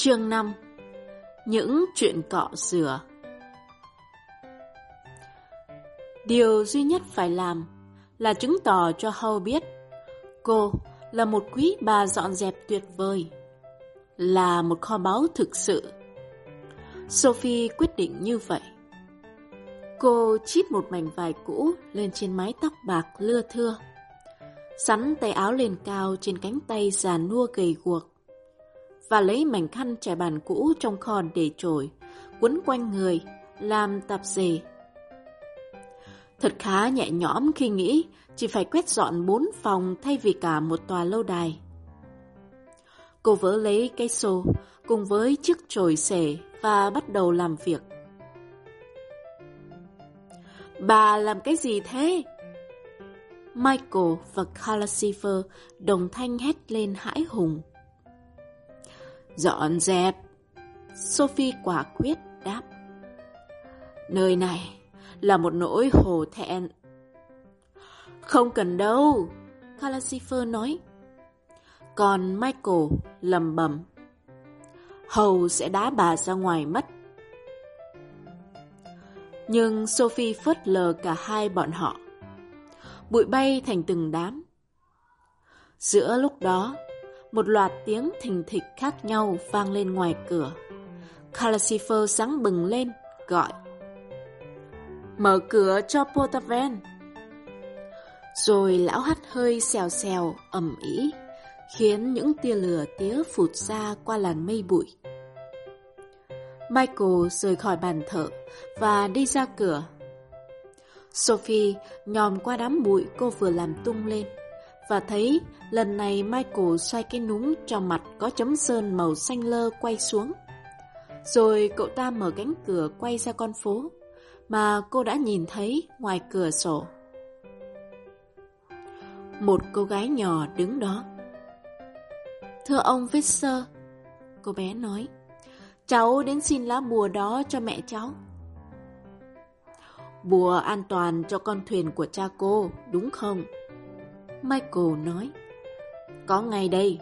Chương 5. Những chuyện cọ rửa. Điều duy nhất phải làm là chứng tỏ cho Howe biết cô là một quý bà dọn dẹp tuyệt vời, là một kho báu thực sự. Sophie quyết định như vậy. Cô chít một mảnh vải cũ lên trên mái tóc bạc lưa thưa, xắn tay áo lên cao trên cánh tay già nua gầy guộc, và lấy mảnh khăn trải bàn cũ trong kho để trổi, quấn quanh người, làm tạp dề. Thật khá nhẹ nhõm khi nghĩ chỉ phải quét dọn 4 phòng thay vì cả một tòa lâu đài. Cô vớ lấy cái xô cùng với chiếc chổi xể và bắt đầu làm việc. Bà làm cái gì thế? Michael và Calcifer đồng thanh hét lên hãi hùng. Dọn dẹp, Sophie quả quyết đáp. Nơi này là một nỗi hổ thẹn. Không cần đâu, Calcifer nói. Còn Michael lẩm bẩm. Hầu sẽ đá bà ra ngoài mất. Nhưng Sophie phớt lờ cả hai bọn họ. Bụi bay thành từng đám. Giữa lúc đó, một loạt tiếng thình thịch khác nhau vang lên ngoài cửa. Calcifer sáng bừng lên, gọi. Mở cửa cho Portaven. Rồi lão hắt hơi xèo xèo, ầm ĩ, khiến những tia lửa tía phụt ra qua làn mây bụi. Michael rời khỏi bàn thờ và đi ra cửa. Sophie nhòm qua đám bụi cô vừa làm tung lên và thấy lần này Michael xoay cái núm trong mặt có chấm sơn màu xanh lơ quay xuống. Rồi cậu ta mở cánh cửa quay ra con phố mà cô đã nhìn thấy ngoài cửa sổ. Một cô gái nhỏ đứng đó. Thưa ông Fisher, cô bé nói, cháu đến xin lá bùa đó cho mẹ cháu. Bùa an toàn cho con thuyền của cha cô, đúng không? Michael nói. Có ngay đây.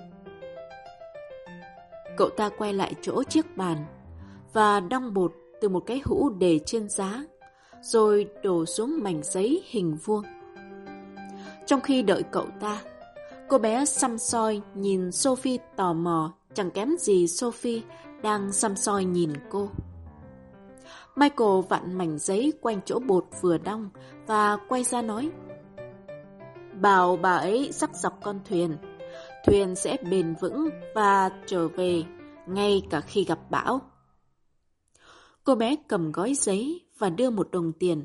Cậu ta quay lại chỗ chiếc bàn và đong bột từ một cái hũ để trên giá, rồi đổ xuống mảnh giấy hình vuông. Trong khi đợi cậu ta, cô bé săm soi nhìn Sophie tò mò, chẳng kém gì Sophie đang săm soi nhìn cô. Michael vặn mảnh giấy quanh chỗ bột vừa đong và quay ra nói. Bảo bà ấy sắc dọc con thuyền. Thuyền sẽ bền vững và trở về ngay cả khi gặp bão. Cô bé cầm gói giấy và đưa một đồng tiền.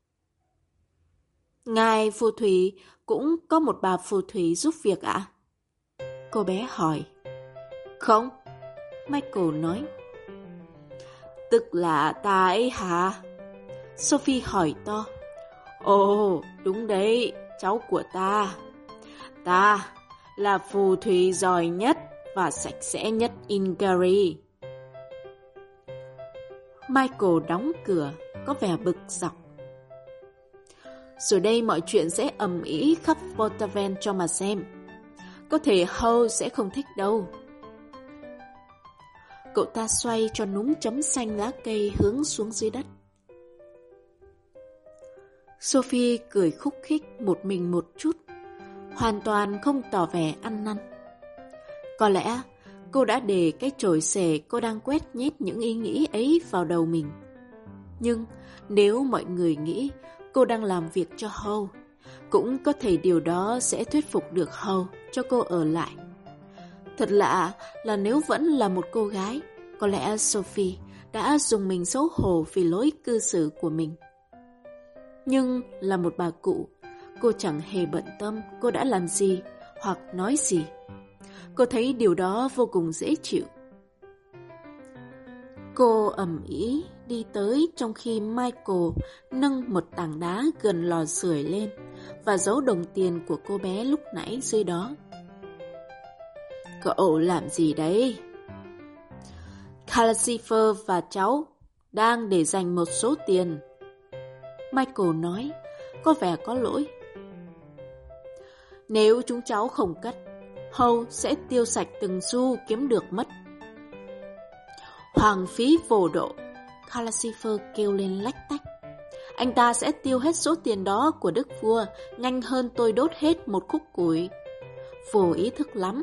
Ngài phù thủy cũng có một bà phù thủy giúp việc ạ? Cô bé hỏi. Không, Michael nói. Tức là ta ấy hả? Sophie hỏi to. Ồ, đúng đấy, cháu của ta. Ta là phù thủy giỏi nhất và sạch sẽ nhất Ingary. Michael đóng cửa, có vẻ bực dọc. Rồi đây mọi chuyện sẽ ầm ĩ khắp Portaven cho mà xem. Có thể Howe sẽ không thích đâu. Cậu ta xoay cho núm chấm xanh lá cây hướng xuống dưới đất. Sophie cười khúc khích một mình một chút, hoàn toàn không tỏ vẻ ăn năn. Có lẽ cô đã để cái chổi xể cô đang quét nhét những ý nghĩ ấy vào đầu mình. Nhưng nếu mọi người nghĩ cô đang làm việc cho Howe, cũng có thể điều đó sẽ thuyết phục được Howe cho cô ở lại. Thật lạ là nếu vẫn là một cô gái, có lẽ Sophie đã dùng mình xấu hổ vì lối cư xử của mình. Nhưng là một bà cụ, cô chẳng hề bận tâm cô đã làm gì hoặc nói gì. Cô thấy điều đó vô cùng dễ chịu. Cô ầm ĩ đi tới trong khi Michael nâng một tảng đá gần lò sưởi lên và giấu đồng tiền của cô bé lúc nãy dưới đó. Cậu làm gì đấy? Calcifer và cháu đang để dành một số tiền. Michael nói, có vẻ có lỗi. Nếu chúng cháu không cất, Howe sẽ tiêu sạch từng xu kiếm được mất. Hoang phí vô độ, Calcifer kêu lên lách tách. Anh ta sẽ tiêu hết số tiền đó của đức vua nhanh hơn tôi đốt hết một khúc củi. Vô ý thức lắm.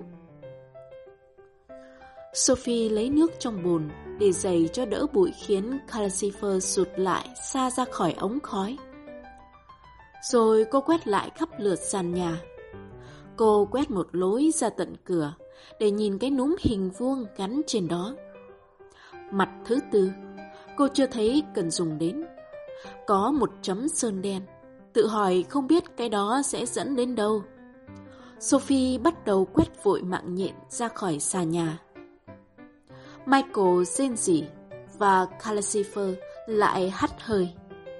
Sophie lấy nước trong bồn để giày cho đỡ bụi khiến Calcifer rụt lại xa ra khỏi ống khói. Rồi cô quét lại khắp lượt sàn nhà. Cô quét một lối ra tận cửa để nhìn cái núm hình vuông gắn trên đó. Mặt thứ tư, cô chưa thấy cần dùng đến. Có một chấm sơn đen, tự hỏi không biết cái đó sẽ dẫn đến đâu. Sophie bắt đầu quét vội mạng nhện ra khỏi xà nhà. Michael rên rỉ và Calcifer lại hắt hơi.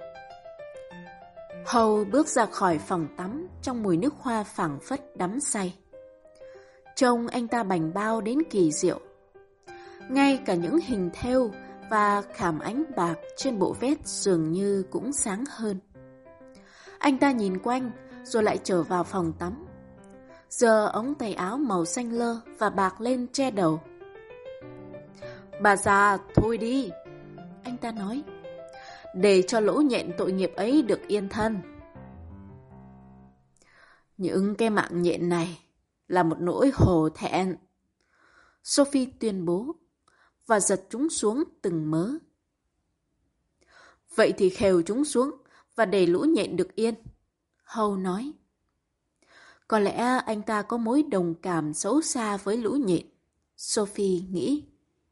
Howe bước ra khỏi phòng tắm trong mùi nước hoa phảng phất đắm say. Trông anh ta bảnh bao đến kỳ diệu. Ngay cả những hình thêu và khảm ánh bạc trên bộ vest dường như cũng sáng hơn. Anh ta nhìn quanh rồi lại trở vào phòng tắm, giơ ống tay áo màu xanh lơ và bạc lên che đầu. Bà già, thôi đi, anh ta nói, để cho lỗ nhện tội nghiệp ấy được yên thân. Những cái mạng nhện này là một nỗi hổ thẹn, Sophie tuyên bố và giật chúng xuống từng mớ. Vậy thì khều chúng xuống và để lũ nhện được yên, Howe nói. Có lẽ anh ta có mối đồng cảm xấu xa với lũ nhện, Sophie nghĩ.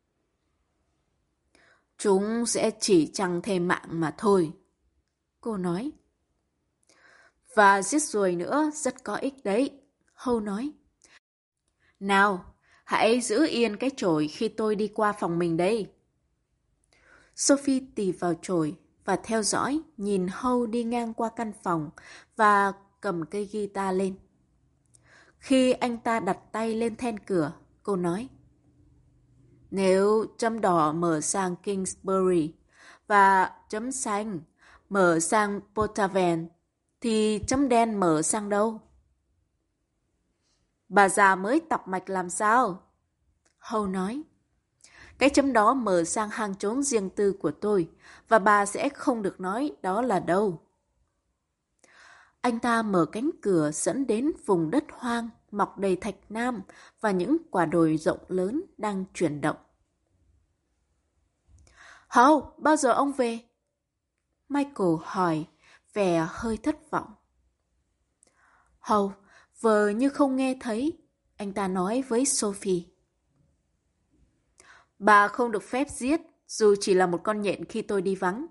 Chúng sẽ chỉ trăng thêm mạng mà thôi, cô nói. Và giết ruồi nữa rất có ích đấy, Howe nói. Nào, hãy giữ yên cái chổi khi tôi đi qua phòng mình đây. Sophie tì vào chổi và theo dõi nhìn Howe đi ngang qua căn phòng và cầm cây guitar lên. Khi anh ta đặt tay lên then cửa, cô nói. Nếu chấm đỏ mở sang Kingsbury và chấm xanh mở sang Portaven, thì chấm đen mở sang đâu? Bà già mới tập mạch làm sao? Howe nói. Cái chấm đó mở sang hang trốn riêng tư của tôi và bà sẽ không được nói đó là đâu. Anh ta mở cánh cửa dẫn đến vùng đất hoang mọc đầy thạch nam và những quả đồi rộng lớn đang chuyển động. Howe, bao giờ ông về? Michael hỏi, vẻ hơi thất vọng. Howe vờ như không nghe thấy, anh ta nói với Sophie. Bà không được phép giết dù chỉ là một con nhện khi tôi đi vắng.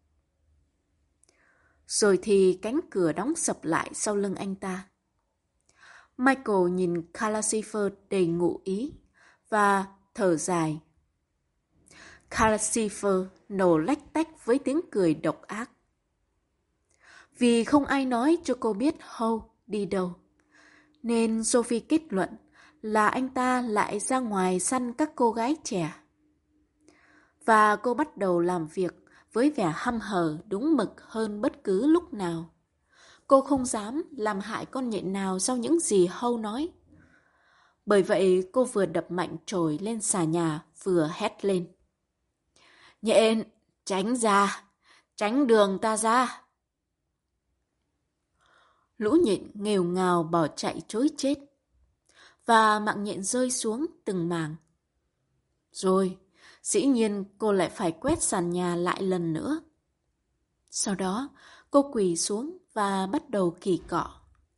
Rồi thì cánh cửa đóng sập lại sau lưng anh ta. Michael nhìn Calcifer đầy ngụ ý và thở dài. Calcifer nổ lách tách với tiếng cười độc ác. Vì không ai nói cho cô biết Howe đi đâu, nên Sophie kết luận là anh ta lại ra ngoài săn các cô gái trẻ. Và cô bắt đầu làm việc với vẻ hăm hở đúng mực hơn bất cứ lúc nào. Cô không dám làm hại con nhện nào sau những gì Howe nói. Bởi vậy cô vừa đập mạnh chổi lên xà nhà vừa hét lên. Nhện, tránh ra, tránh đường ta ra. Lũ nhện nghèo ngào bỏ chạy trối chết. Và mạng nhện rơi xuống từng mảng. Rồi, dĩ nhiên cô lại phải quét sàn nhà lại lần nữa. Sau đó, cô quỳ xuống và bắt đầu kỳ cọ.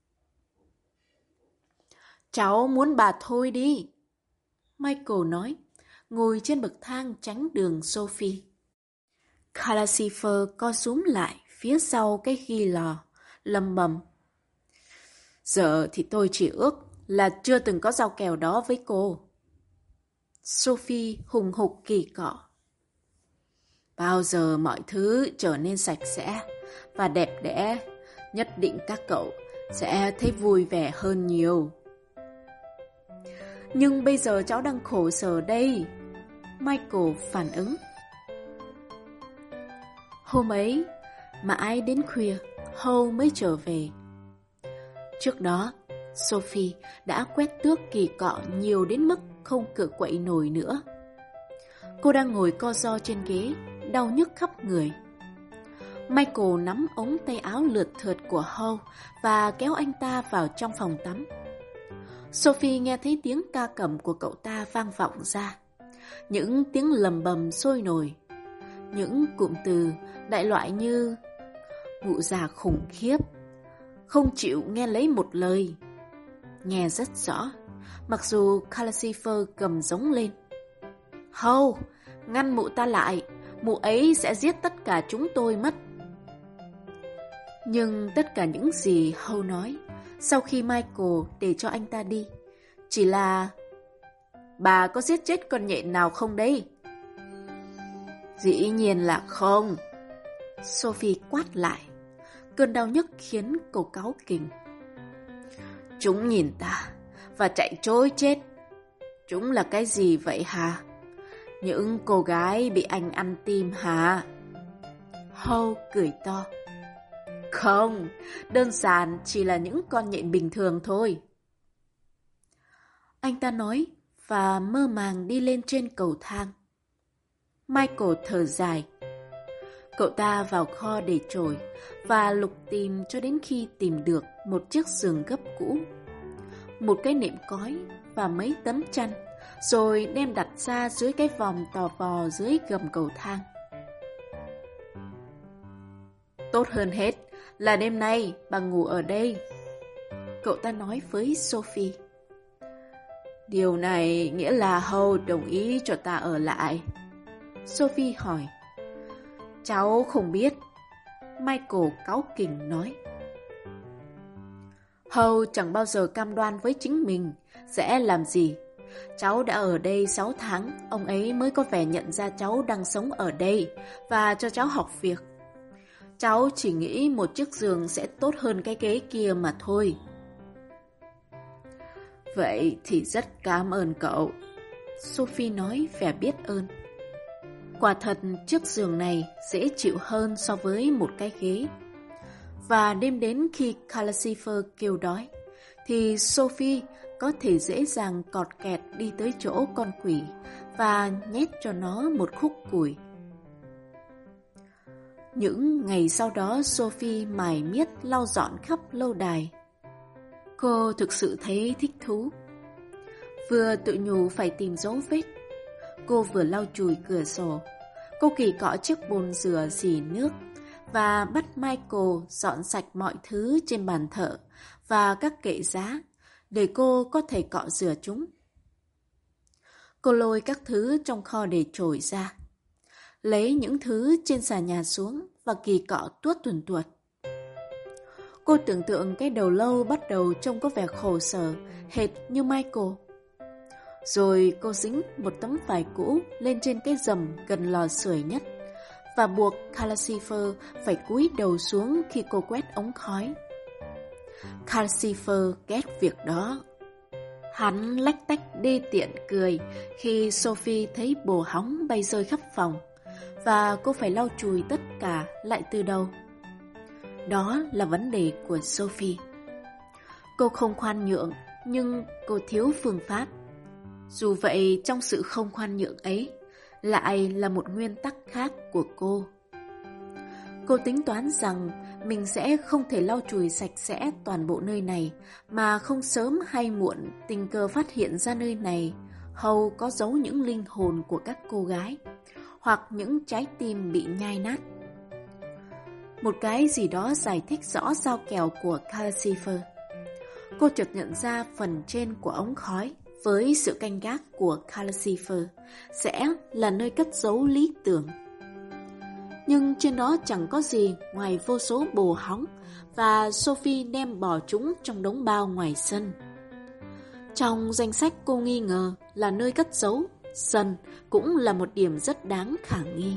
Cháu muốn bà thôi đi, Michael nói, ngồi trên bậc thang tránh đường Sophie. Calcifer co rúm lại phía sau cái ghi lò, lầm bầm. Giờ thì tôi chỉ ước là chưa từng có giao kèo đó với cô. Sophie hùng hục kỳ cọ. Bao giờ mọi thứ trở nên sạch sẽ và đẹp đẽ, nhất định các cậu sẽ thấy vui vẻ hơn nhiều. Nhưng bây giờ cháu đang khổ sở đây, Michael phản ứng. Hôm ấy, mãi đến khuya, Howe mới trở về. Trước đó, Sophie đã quét tước kỳ cọ nhiều đến mức không cựa quậy nổi nữa. Cô đang ngồi co ro trên ghế, đau nhức khắp người. Michael nắm ống tay áo lượt thượt của Howe và kéo anh ta vào trong phòng tắm. Sophie nghe thấy tiếng ca cầm của cậu ta vang vọng ra. Những tiếng lầm bầm sôi nổi. Những cụm từ đại loại như mụ già khủng khiếp, không chịu nghe lấy một lời. Nghe rất rõ, mặc dù Calcifer cầm giống lên. Howe, ngăn mụ ta lại, mụ ấy sẽ giết tất cả chúng tôi mất. Nhưng tất cả những gì Howe nói sau khi Michael để cho anh ta đi chỉ là: bà có giết chết con nhện nào không đấy? Dĩ nhiên là không. Sophie quát lại. Cơn đau nhức khiến cô cáu kỉnh. Chúng nhìn ta và chạy trối chết. Chúng là cái gì vậy hả? Những cô gái bị anh ăn tim hả? Howe cười to. Không, đơn giản chỉ là những con nhện bình thường thôi. Anh ta nói và mơ màng đi lên trên cầu thang. Michael thở dài. Cậu ta vào kho để chổi và lục tìm cho đến khi tìm được một chiếc giường gấp cũ, một cái nệm cói và mấy tấm chăn, rồi đem đặt ra dưới cái vòm tò vò dưới gầm cầu thang. Tốt hơn hết là đêm nay bà ngủ ở đây, cậu ta nói với Sophie. Điều này nghĩa là Howe đồng ý cho ta ở lại. Sophie hỏi. Cháu không biết. Michael cáu kỉnh nói. Howe chẳng bao giờ cam đoan với chính mình sẽ làm gì. Cháu đã ở đây 6 tháng, ông ấy mới có vẻ nhận ra cháu đang sống ở đây và cho cháu học việc. Cháu chỉ nghĩ một chiếc giường sẽ tốt hơn cái ghế kia mà thôi. Vậy thì rất cảm ơn cậu, Sophie nói vẻ biết ơn. Quả thật chiếc giường này dễ chịu hơn so với một cái ghế. Và đêm đến khi Calcifer kêu đói, thì Sophie có thể dễ dàng cọt kẹt đi tới chỗ con quỷ và nhét cho nó một khúc củi. Những ngày sau đó Sophie mải miết lau dọn khắp lâu đài. Cô thực sự thấy thích thú. Vừa tự nhủ phải tìm dấu vết, cô vừa lau chùi cửa sổ. Cô kỳ cọ chiếc bồn rửa rỉ nước và bắt Michael dọn sạch mọi thứ trên bàn thờ và các kệ giá để cô có thể cọ rửa chúng. Cô lôi các thứ trong kho để trổi ra, lấy những thứ trên xà nhà xuống và kỳ cọ tuốt tuần tuột. Cô tưởng tượng cái đầu lâu bắt đầu trông có vẻ khổ sở, hệt như Michael. Rồi cô dính một tấm vải cũ lên trên cái rầm gần lò sưởi nhất và buộc Calcifer phải cúi đầu xuống khi cô quét ống khói. Calcifer ghét việc đó. Hắn lách tách đê tiện cười khi Sophie thấy bồ hóng bay rơi khắp phòng và cô phải lau chùi tất cả lại từ đầu. Đó là vấn đề của Sophie. Cô không khoan nhượng, nhưng cô thiếu phương pháp. Dù vậy, trong sự không khoan nhượng ấy, lại là một nguyên tắc khác của cô. Cô tính toán rằng mình sẽ không thể lau chùi sạch sẽ toàn bộ nơi này, mà không sớm hay muộn tình cờ phát hiện ra nơi này Howe có giấu những linh hồn của các cô gái, hoặc những trái tim bị nhai nát. Một cái gì đó giải thích rõ dao kèo của Calcifer. Cô chợt nhận ra phần trên của ống khói với sự canh gác của Calcifer sẽ là nơi cất giấu lý tưởng. Nhưng trên đó chẳng có gì ngoài vô số bồ hóng và Sophie đem bỏ chúng trong đống bao ngoài sân. Trong danh sách cô nghi ngờ là nơi cất giấu, sân cũng là một điểm rất đáng khả nghi.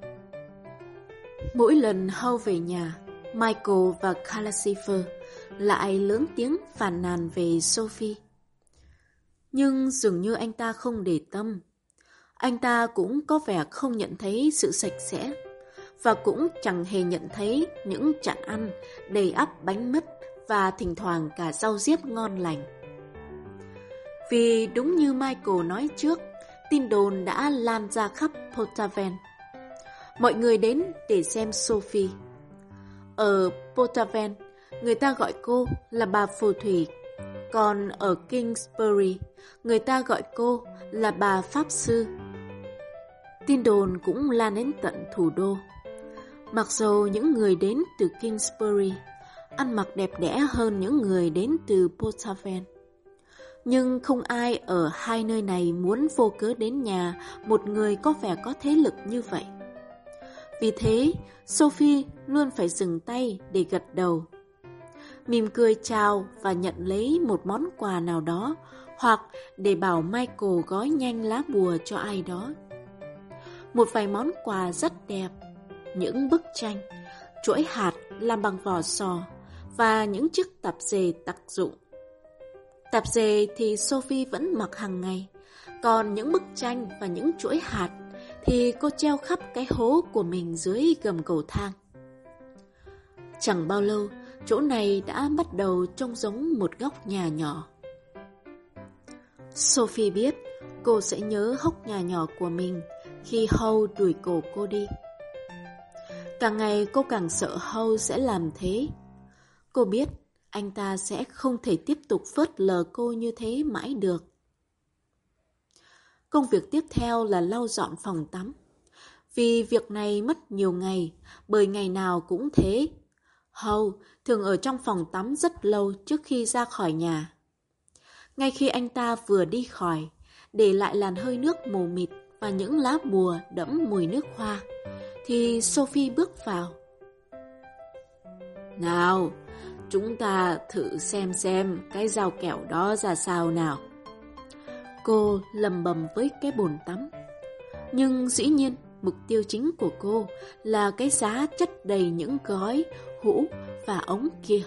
Mỗi lần Howe về nhà, Michael và Calcifer lại lớn tiếng phàn nàn về Sophie. Nhưng dường như anh ta không để tâm. Anh ta cũng có vẻ không nhận thấy sự sạch sẽ, và cũng chẳng hề nhận thấy những chạn ăn đầy ắp bánh mứt và thỉnh thoảng cả rau diếp ngon lành. Vì đúng như Michael nói trước, tin đồn đã lan ra khắp Portaven. Mọi người đến để xem Sophie. Ở Portaven, người ta gọi cô là bà phù thủy, còn ở Kingsbury, người ta gọi cô là bà pháp sư. Tin đồn cũng lan đến tận thủ đô. Mặc dù những người đến từ Kingsbury ăn mặc đẹp đẽ hơn những người đến từ Portaven, nhưng không ai ở hai nơi này muốn vô cớ đến nhà một người có vẻ có thế lực như vậy. Vì thế, Sophie luôn phải dừng tay để gật đầu, mỉm cười chào và nhận lấy một món quà nào đó, hoặc để bảo Michael gói nhanh lá bùa cho ai đó. Một vài món quà rất đẹp, những bức tranh, chuỗi hạt làm bằng vỏ sò và những chiếc tạp dề đặc dụng. Tạp dề thì Sophie vẫn mặc hàng ngày, còn những bức tranh và những chuỗi hạt thì cô treo khắp cái hố của mình dưới gầm cầu thang. Chẳng bao lâu, chỗ này đã bắt đầu trông giống một góc nhà nhỏ. Sophie biết cô sẽ nhớ hốc nhà nhỏ của mình khi Hugh đuổi cổ cô đi. Càng ngày cô càng sợ Hugh sẽ làm thế. Cô biết anh ta sẽ không thể tiếp tục phớt lờ cô như thế mãi được. Công việc tiếp theo là lau dọn phòng tắm. Vì việc này mất nhiều ngày, bởi ngày nào cũng thế. Hugh thường ở trong phòng tắm rất lâu trước khi ra khỏi nhà. Ngay khi anh ta vừa đi khỏi, để lại làn hơi nước mù mịt và những lá bùa đẫm mùi nước hoa, thì Sophie bước vào. Nào, chúng ta thử xem cái dao kẻo đó ra sao nào. Cô lầm bầm với cái bồn tắm. Nhưng dĩ nhiên, mục tiêu chính của cô là cái giá chất đầy những gói, hũ và ống kia.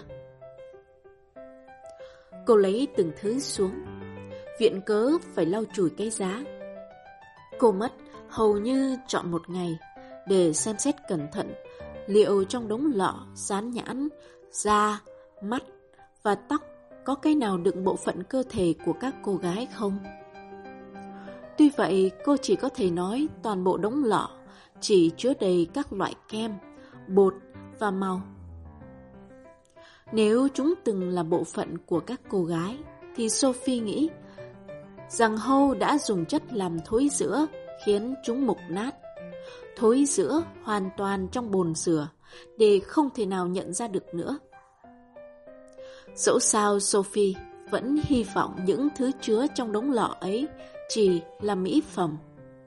Cô lấy từng thứ xuống, viện cớ phải lau chùi cái giá. Cô mất hầu như trọn một ngày để xem xét cẩn thận liệu trong đống lọ, dán nhãn, da, mắt và tóc có cái nào đựng bộ phận cơ thể của các cô gái không. Tuy vậy, cô chỉ có thể nói toàn bộ đống lọ chỉ chứa đầy các loại kem, bột và màu. Nếu chúng từng là bộ phận của các cô gái, thì Sophie nghĩ rằng Hugh đã dùng chất làm thối rữa khiến chúng mục nát, thối rữa hoàn toàn trong bồn rửa để không thể nào nhận ra được nữa. Dẫu sao Sophie vẫn hy vọng những thứ chứa trong đống lọ ấy chỉ là mỹ phẩm.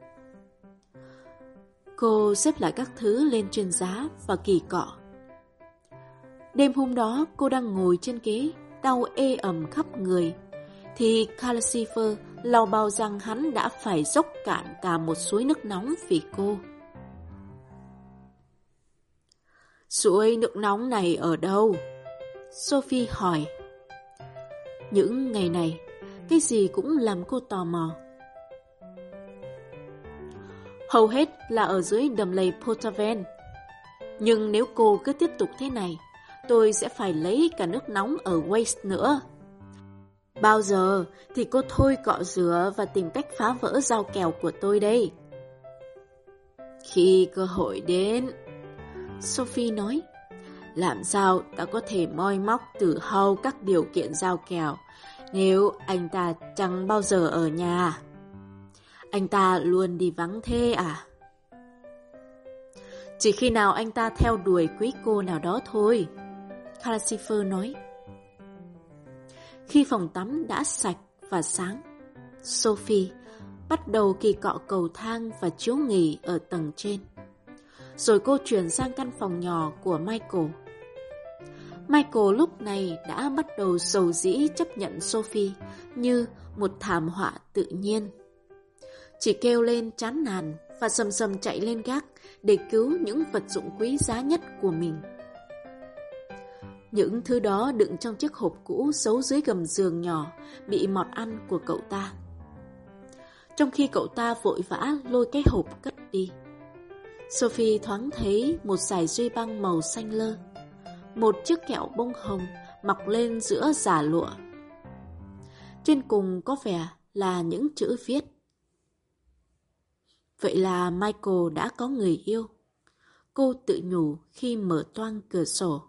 Cô xếp lại các thứ lên trên giá và kỳ cọ. Đêm hôm đó cô đang ngồi trên ghế, đau ê ẩm khắp người, thì Calcifer lau bao rằng hắn đã phải dốc cạn cả một suối nước nóng vì cô. Suối nước nóng này ở đâu? Sophie hỏi. Những ngày này, cái gì cũng làm cô tò mò. Hầu hết là ở dưới đầm lầy Portaven. Nhưng nếu cô cứ tiếp tục thế này, tôi sẽ phải lấy cả nước nóng ở Wales nữa. Bao giờ thì cô thôi cọ rửa và tìm cách phá vỡ dao kèo của tôi đây? Khi cơ hội đến, Sophie nói. Làm sao ta có thể moi móc từ Hugh các điều kiện giao kèo nếu anh ta chẳng bao giờ ở nhà? Anh ta luôn đi vắng thế à? Chỉ khi nào anh ta theo đuổi quý cô nào đó thôi, Calcifer nói. Khi phòng tắm đã sạch và sáng, Sophie bắt đầu kỳ cọ cầu thang và chiếu nghỉ ở tầng trên. Rồi cô chuyển sang căn phòng nhỏ của Michael. Michael lúc này đã bắt đầu rầu rĩ chấp nhận Sophie như một thảm họa tự nhiên. Chỉ kêu lên chán nản và sầm sầm chạy lên gác để cứu những vật dụng quý giá nhất của mình. Những thứ đó đựng trong chiếc hộp cũ giấu dưới gầm giường nhỏ bị mọt ăn của cậu ta. Trong khi cậu ta vội vã lôi cái hộp cất đi, Sophie thoáng thấy một dải duy băng màu xanh lơ, một chiếc kẹo bông hồng mọc lên giữa giả lụa. Trên cùng có vẻ là những chữ viết: Vậy là Michael đã có người yêu. Cô tự nhủ khi mở toang cửa sổ.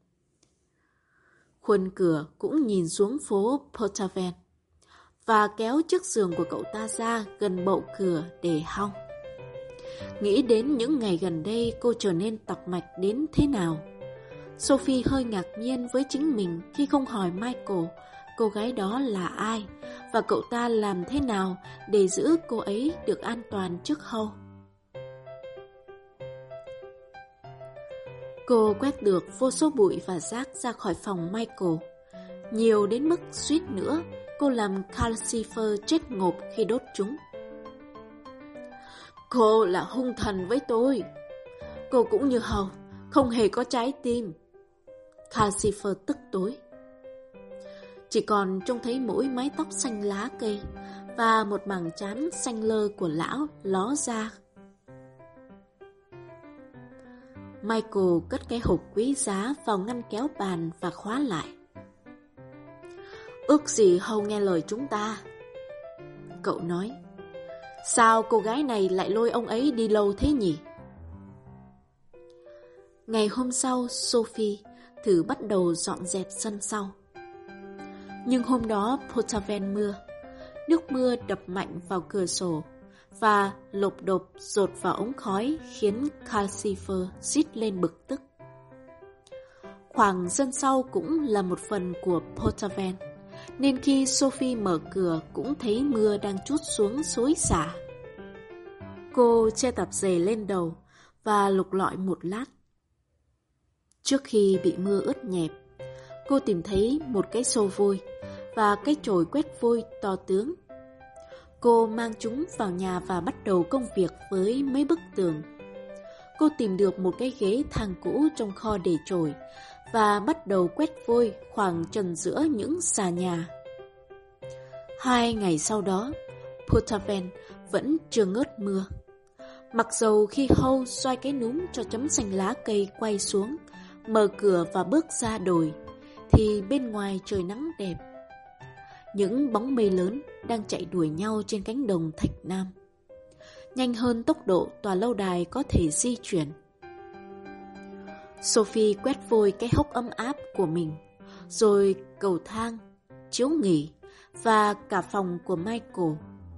Khuôn cửa cũng nhìn xuống phố Portaven và kéo chiếc giường của cậu ta ra gần bậu cửa để hong. Nghĩ đến những ngày gần đây cô trở nên tọc mạch đến thế nào, Sophie hơi ngạc nhiên với chính mình khi không hỏi Michael cô gái đó là ai và cậu ta làm thế nào để giữ cô ấy được an toàn trước Howe. Cô quét được vô số bụi và rác ra khỏi phòng Michael, nhiều đến mức suýt nữa cô làm Calcifer chết ngộp khi đốt chúng. Cô là hung thần với tôi. Cô cũng như Howe, không hề có trái tim. Calcifer tức tối. Chỉ còn trông thấy mỗi mái tóc xanh lá cây và một mảng trán xanh lơ của lão ló ra. Michael cất cái hộp quý giá vào ngăn kéo bàn và khóa lại. Ước gì Howe nghe lời chúng ta. Cậu nói. Sao cô gái này lại lôi ông ấy đi lâu thế nhỉ? Ngày hôm sau, Sophie thử bắt đầu dọn dẹp sân sau. Nhưng hôm đó Portaven mưa. Nước mưa đập mạnh vào cửa sổ và lộp độp dột vào ống khói khiến Calcifer rít lên bực tức. Khoảng sân sau cũng là một phần của Portaven, nên khi Sophie mở cửa cũng thấy mưa đang trút xuống xối xả. Cô che tạp dề lên đầu và lục lọi một lát. Trước khi bị mưa ướt nhẹp, cô tìm thấy một cái xô vôi và cái chổi quét vôi to tướng. Cô mang chúng vào nhà và bắt đầu công việc với mấy bức tường. Cô tìm được một cái ghế thang cũ trong kho để chổi và bắt đầu quét vôi khoảng trần giữa những xà nhà. 2 ngày sau đó, Portaven vẫn chưa ngớt mưa. Mặc dầu khi Howe xoay cái núm cho chấm xanh lá cây quay xuống, mở cửa và bước ra đồi, thì bên ngoài trời nắng đẹp. Những bóng mây lớn đang chạy đuổi nhau trên cánh đồng Thạch Nam, nhanh hơn tốc độ tòa lâu đài có thể di chuyển. Sophie quét vôi cái hốc ấm áp của mình, rồi cầu thang, chiếu nghỉ và cả phòng của Michael.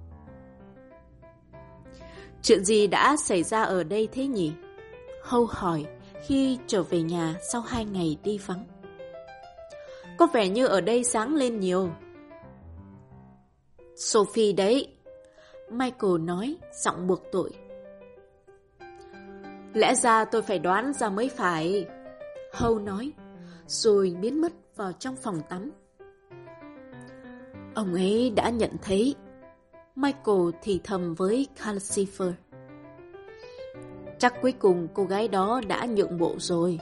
Chuyện gì đã xảy ra ở đây thế nhỉ? Howe hỏi khi trở về nhà sau 2 ngày đi vắng. Có vẻ như ở đây sáng lên nhiều. Sophie đấy, Michael nói, giọng buộc tội. Lẽ ra tôi phải đoán ra mới phải, Howe nói, rồi biến mất vào trong phòng tắm. Ông ấy đã nhận thấy, Michael thì thầm với Calcifer. Chắc cuối cùng cô gái đó đã nhượng bộ rồi.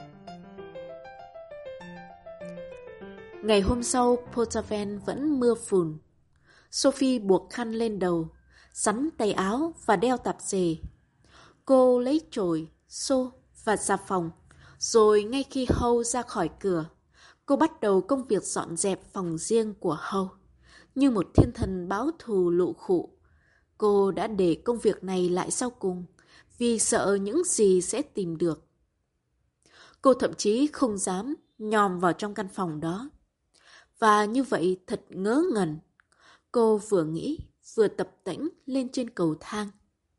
Ngày hôm sau, Portaven vẫn mưa phùn. Sophie buộc khăn lên đầu, sắn tay áo và đeo tạp dề. Cô lấy chổi, xô và xà phòng, rồi ngay khi Howe ra khỏi cửa, cô bắt đầu công việc dọn dẹp phòng riêng của Howe. Như một thiên thần báo thù lụ khụ, cô đã để công việc này lại sau cùng, vì sợ những gì sẽ tìm được. Cô thậm chí không dám nhòm vào trong căn phòng đó. Và như vậy thật ngớ ngẩn. Cô vừa nghĩ, vừa tập tễnh lên trên cầu thang.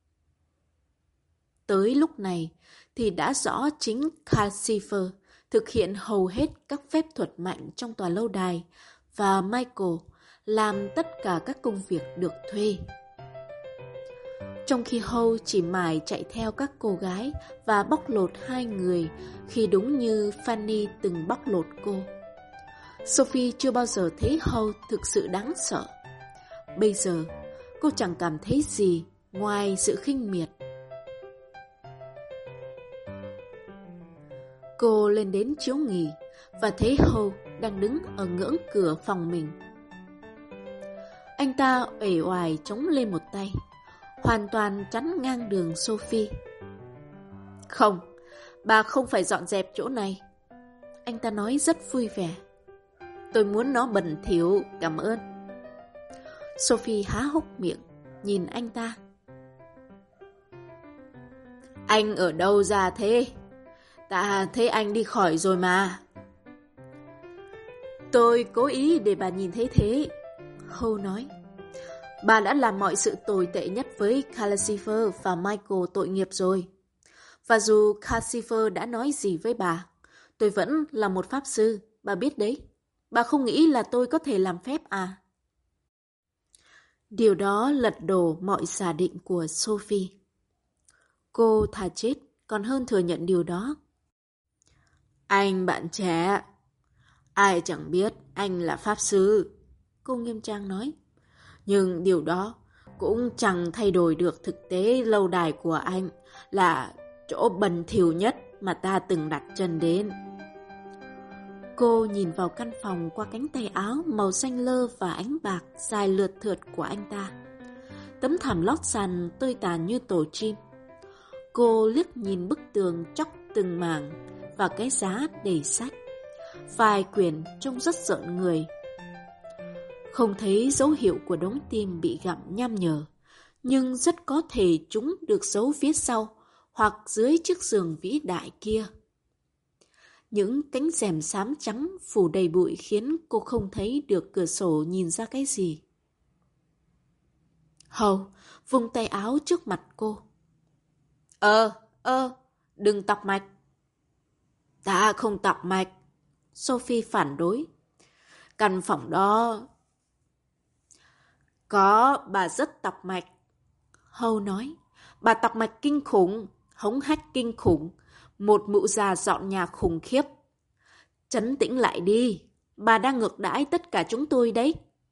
Tới lúc này thì đã rõ chính Calcifer thực hiện hầu hết các phép thuật mạnh trong tòa lâu đài và Michael làm tất cả các công việc được thuê. Trong khi Howe chỉ mải chạy theo các cô gái và bóc lột 2 người khi đúng như Fanny từng bóc lột cô. Sophie chưa bao giờ thấy Howe thực sự đáng sợ. Bây giờ, cô chẳng cảm thấy gì ngoài sự khinh miệt. Cô lên đến chiếu nghỉ và thấy Howe đang đứng ở ngưỡng cửa phòng mình. Anh ta uể oải chống lên một tay, hoàn toàn chắn ngang đường Sophie. Không, bà không phải dọn dẹp chỗ này. Anh ta nói rất vui vẻ. Tôi muốn nó bẩn thỉu, cảm ơn. Sophie há hốc miệng, nhìn anh ta. Anh ở đâu ra thế? Ta thấy anh đi khỏi rồi mà. Tôi cố ý để bà nhìn thấy thế, Howe nói. Bà đã làm mọi sự tồi tệ nhất với Calcifer và Michael tội nghiệp rồi. Và dù Calcifer đã nói gì với bà, tôi vẫn là một pháp sư, bà biết đấy. Bà không nghĩ là tôi có thể làm phép à? Điều đó lật đổ mọi giả định của Sophie. Cô thà chết còn hơn thừa nhận điều đó. Anh bạn trẻ, ai chẳng biết anh là pháp sư, cô nghiêm trang nói. Nhưng điều đó cũng chẳng thay đổi được thực tế lâu đài của anh là chỗ bẩn thỉu nhất mà ta từng đặt chân đến. Cô nhìn vào căn phòng qua cánh tay áo màu xanh lơ và ánh bạc dài lượt thượt của anh ta. Tấm thảm lót sàn tơi tàn như tổ chim. Cô liếc nhìn bức tường chóc từng mảng và cái giá đầy sách. Vài quyển trông rất rợn người. Không thấy dấu hiệu của đống tim bị gặm nham nhở, nhưng rất có thể chúng được giấu phía sau hoặc dưới chiếc giường vĩ đại kia. Những cánh rèm xám trắng phủ đầy bụi khiến cô không thấy được cửa sổ nhìn ra cái gì. Howe vung tay áo trước mặt cô. Đừng tọc mạch. Ta không tọc mạch, Sophie phản đối. Căn phòng đó... Có, bà rất tọc mạch, Howe nói. Bà tọc mạch kinh khủng, hống hách kinh khủng, một mụ già dọn nhà khủng khiếp. Trấn tĩnh lại đi, bà đang ngược đãi tất cả chúng tôi đấy.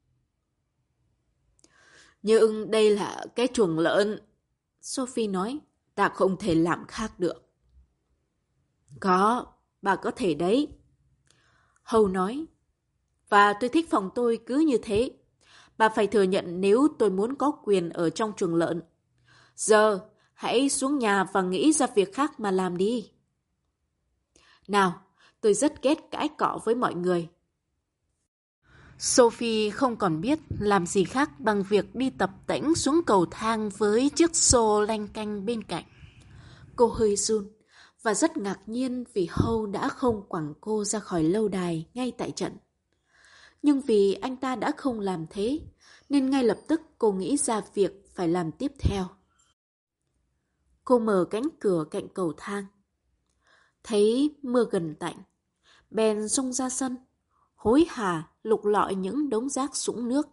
Nhưng đây là cái chuồng lợn, Sophie nói. Ta không thể làm khác được. Có, bà có thể đấy, Howe nói. Và tôi thích phòng tôi cứ như thế. Bà phải thừa nhận nếu tôi muốn có quyền ở trong chuồng lợn. Giờ, hãy xuống nhà và nghĩ ra việc khác mà làm đi. Nào, tôi rất ghét cãi cọ với mọi người. Sophie không còn biết làm gì khác bằng việc đi tập tễnh xuống cầu thang với chiếc xô lanh canh bên cạnh. Cô hơi run và rất ngạc nhiên vì Howe đã không quẳng cô ra khỏi lâu đài ngay tại trận. Nhưng vì anh ta đã không làm thế, nên ngay lập tức cô nghĩ ra việc phải làm tiếp theo. Cô mở cánh cửa cạnh cầu thang. Thấy mưa gần tạnh, bèn xông ra sân, hối hả lục lọi những đống rác sũng nước.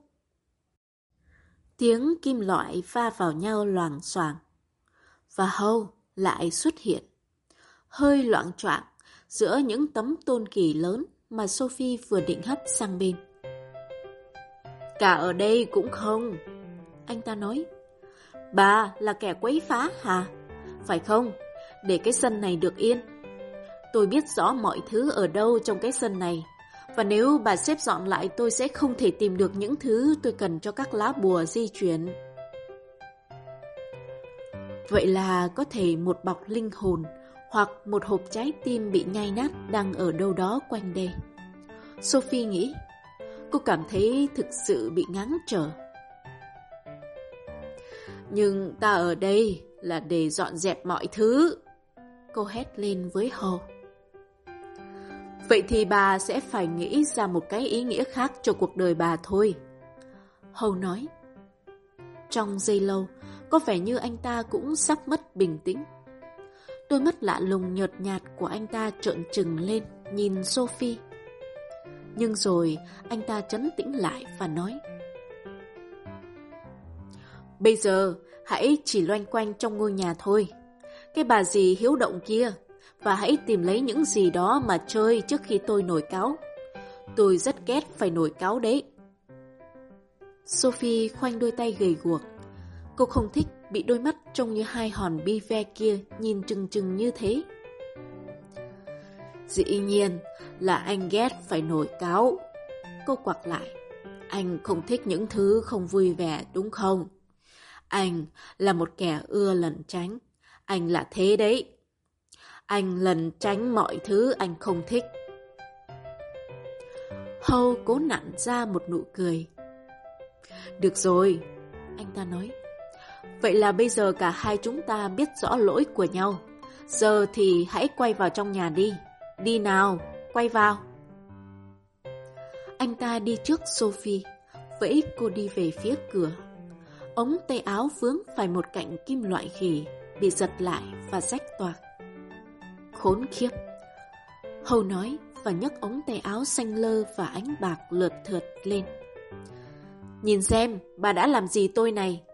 Tiếng kim loại va vào nhau loảng xoảng. Và Howe lại xuất hiện, hơi loạng choạng giữa những tấm tôn kỳ lớn mà Sophie vừa định hất sang bên. Cả ở đây cũng không, anh ta nói. Bà là kẻ quấy phá hả? Phải không? Để cái sân này được yên. Tôi biết rõ mọi thứ ở đâu trong cái sân này. Và nếu bà xếp dọn lại tôi sẽ không thể tìm được những thứ tôi cần cho các lá bùa di chuyển. Vậy là có thể một bọc linh hồn hoặc một hộp trái tim bị nhai nát đang ở đâu đó quanh đây. Sophie nghĩ. Cô cảm thấy thực sự bị ngáng trở. Nhưng ta ở đây là để dọn dẹp mọi thứ, cô hét lên với Howe. Vậy thì bà sẽ phải nghĩ ra một cái ý nghĩa khác cho cuộc đời bà thôi, Howe nói. Trong giây lâu, có vẻ như anh ta cũng sắp mất bình tĩnh. Đôi mắt lạ lùng nhợt nhạt của anh ta trợn trừng lên, nhìn Sophie. Nhưng rồi anh ta trấn tĩnh lại và nói. Bây giờ hãy chỉ loanh quanh trong ngôi nhà thôi. Cái bà dì hiếu động kia. Và hãy tìm lấy những gì đó mà chơi trước khi tôi nổi cáu. Tôi rất ghét phải nổi cáu đấy. Sophie khoanh đôi tay gầy guộc. Cô không thích bị đôi mắt trông như hai hòn bi ve kia nhìn trừng trừng như thế. Dĩ nhiên là anh ghét phải nổi cáu. Cô quặc lại. Anh không thích những thứ không vui vẻ đúng không? Anh là một kẻ ưa lẩn tránh. Anh là thế đấy. Anh lẩn tránh mọi thứ anh không thích. Howe cố nặn ra một nụ cười. Được rồi, anh ta nói. Vậy là bây giờ cả hai chúng ta biết rõ lỗi của nhau. Giờ thì hãy quay vào trong nhà đi. Đi nào, quay vào. Anh ta đi trước Sophie, vẫy cô đi về phía cửa. Ống tay áo vướng phải một cạnh kim loại ghì, bị giật lại và rách toạc. Khốn khiếp, Hầu nói và nhấc ống tay áo xanh lơ và ánh bạc lượt thượt lên. Nhìn xem, bà đã làm gì tôi này?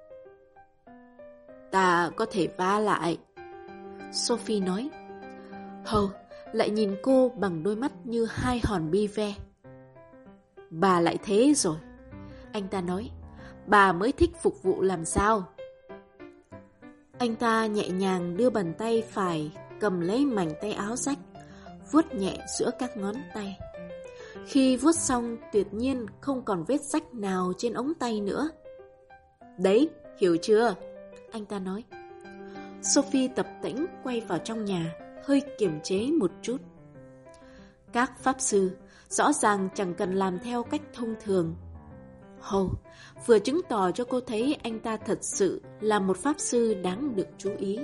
Ta có thể vá lại, Sophie nói. Hầu lại nhìn cô bằng đôi mắt như hai hòn bi ve. Bà lại thế rồi, anh ta nói. Bà mới thích phục vụ làm sao? Anh ta nhẹ nhàng đưa bàn tay phải cầm lấy mảnh tay áo rách, vuốt nhẹ giữa các ngón tay. Khi vuốt xong, tuyệt nhiên không còn vết rách nào trên ống tay nữa. Đấy, hiểu chưa? Anh ta nói. Sophie tập tễnh quay vào trong nhà, hơi kiềm chế một chút. Các pháp sư rõ ràng chẳng cần làm theo cách thông thường. Hầu vừa chứng tỏ cho cô thấy anh ta thật sự là một pháp sư đáng được chú ý.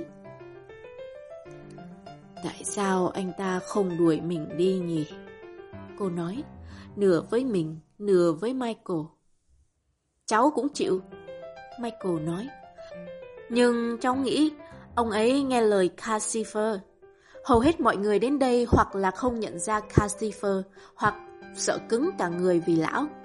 Tại sao anh ta không đuổi mình đi nhỉ? Cô nói, nửa với mình, nửa với Michael. Cháu cũng chịu, Michael nói. Nhưng cháu nghĩ ông ấy nghe lời Cassifer. Hầu hết mọi người đến đây hoặc là không nhận ra Cassifer, hoặc sợ cứng cả người vì lão.